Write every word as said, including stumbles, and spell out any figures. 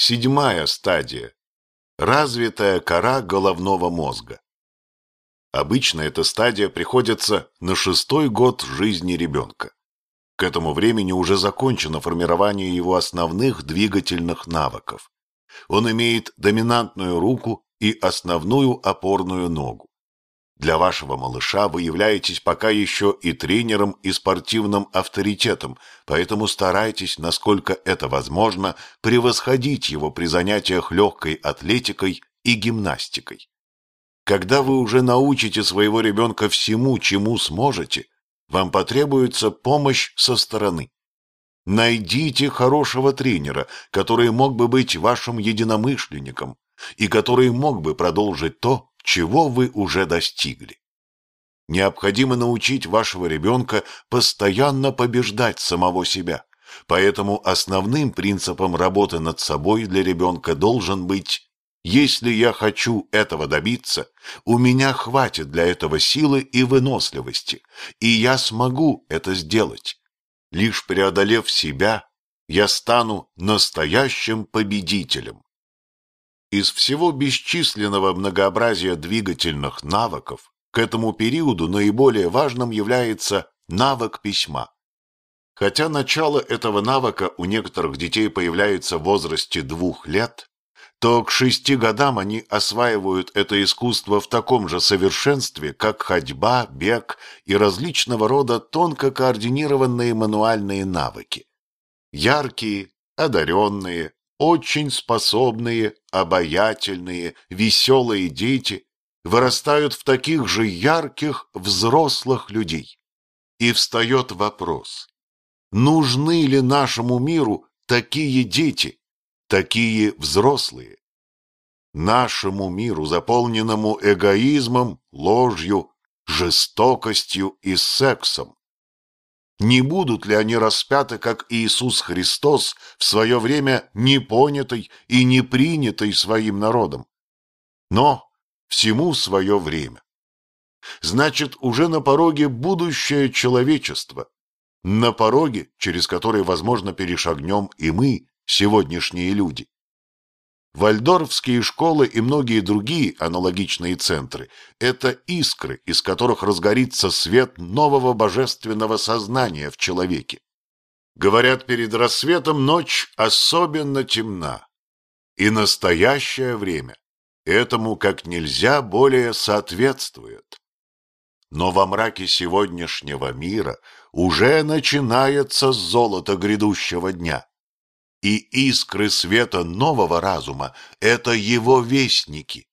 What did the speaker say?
Седьмая стадия. Развитая кора головного мозга. Обычно эта стадия приходится на шестой год жизни ребенка. К этому времени уже закончено формирование его основных двигательных навыков. Он имеет доминантную руку и основную опорную ногу. Для вашего малыша вы являетесь пока еще и тренером, и спортивным авторитетом, поэтому старайтесь, насколько это возможно, превосходить его при занятиях легкой атлетикой и гимнастикой. Когда вы уже научите своего ребенка всему, чему сможете, вам потребуется помощь со стороны. Найдите хорошего тренера, который мог бы быть вашим единомышленником и который мог бы продолжить то, чего вы уже достигли. Необходимо научить вашего ребенка постоянно побеждать самого себя, поэтому основным принципом работы над собой для ребенка должен быть: если я хочу этого добиться, у меня хватит для этого силы и выносливости, и я смогу это сделать. Лишь преодолев себя, я стану настоящим победителем. Из всего бесчисленного многообразия двигательных навыков к этому периоду наиболее важным является навык письма. Хотя начало этого навыка у некоторых детей появляется в возрасте двух лет, то к шести годам они осваивают это искусство в таком же совершенстве, как ходьба, бег и различного рода тонко координированные мануальные навыки. Яркие, одаренные, очень способные, обаятельные, веселые дети вырастают в таких же ярких взрослых людей. И встает вопрос: нужны ли нашему миру такие дети, такие взрослые? Нашему миру, заполненному эгоизмом, ложью, жестокостью и сексом. Не будут ли они распяты, как Иисус Христос, в свое время не понятой и не принятой своим народом? Но всему свое время. Значит, уже на пороге будущее человечества, на пороге, через который, возможно, перешагнем и мы, сегодняшние люди. Вальдорфские школы и многие другие аналогичные центры – это искры, из которых разгорится свет нового божественного сознания в человеке. Говорят, перед рассветом ночь особенно темна, и настоящее время этому как нельзя более соответствует. Но во мраке сегодняшнего мира уже начинается золото грядущего дня. И искры света нового разума – это его вестники,